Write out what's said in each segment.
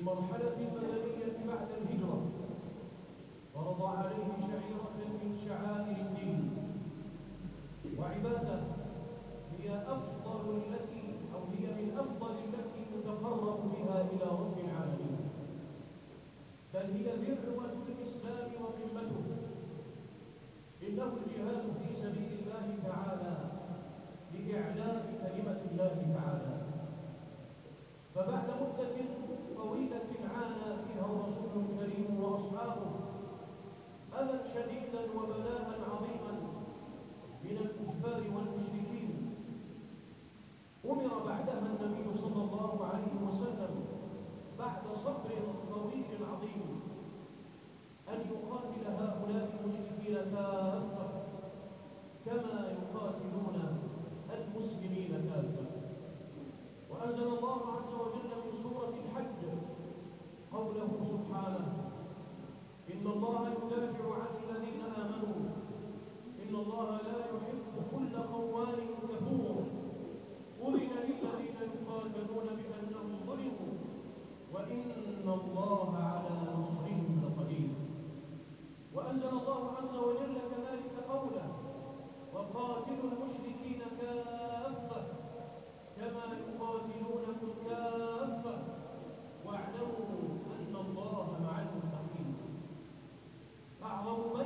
المرحلة المدنية بعد الهجرة، فرض عليه شعيرة من شعائر الدين وعبادة هي من أفضل التي يتقرب بها إلى رب العالمين، بل هي ذروة الإسلام وقمته. إنه الجهاد في سبيل الله تعالى لإعلاء كلمة الله تعالى. فبعد مدة طويلة عانى فيها الرسول الكريم وأصحابه أذى شديدا وبلاء عظيما من الكفار والمشركين، أمر بعدها النبي صلى الله عليه وسلم بعد صبر طويل عظيم أن يقاتل هؤلاء المشركين كافة كما يقاتلون المسلمين كافة. وأنزل الله عز وجل في سورة الحج قوله سبحانه: إن الله يدافع عن الذين آمنوا إن الله لا يحب كل خوان كفور أذن للذين يقاتلون بأنهم ظلموا وإن الله على نصرهم لقدير. وأنزل الله عز وجل كذلك قوله: وقاتلوا المشركين كافة كما يقاتلونكم كافة واعلموا أن الله مع المتقين. أعظم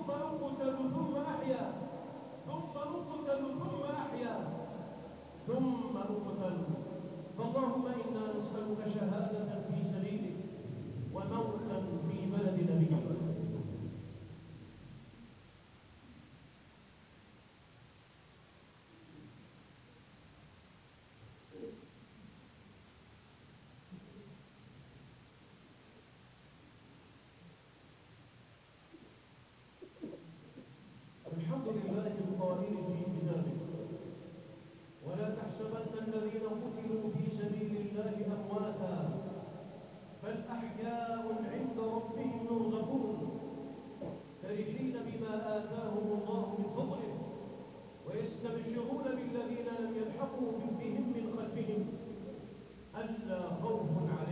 ثم نقتل ثم أحيا، ثم نقتل ثم أحيا، ثم نقتل. فاللهم إنا نسألك شهادة في سبيلك وموتا في بلد نبيك. الحمد لله القائل في كتابه: ولا تحسبن الذين قتلوا في سبيل الله أمواتا بل أحياء عند ربهم يرزقون فرحين بما آتاهم الله من فضله ويستبشرون بالذين لم يلحقوا بهم من خلفهم ألا خوف عليهم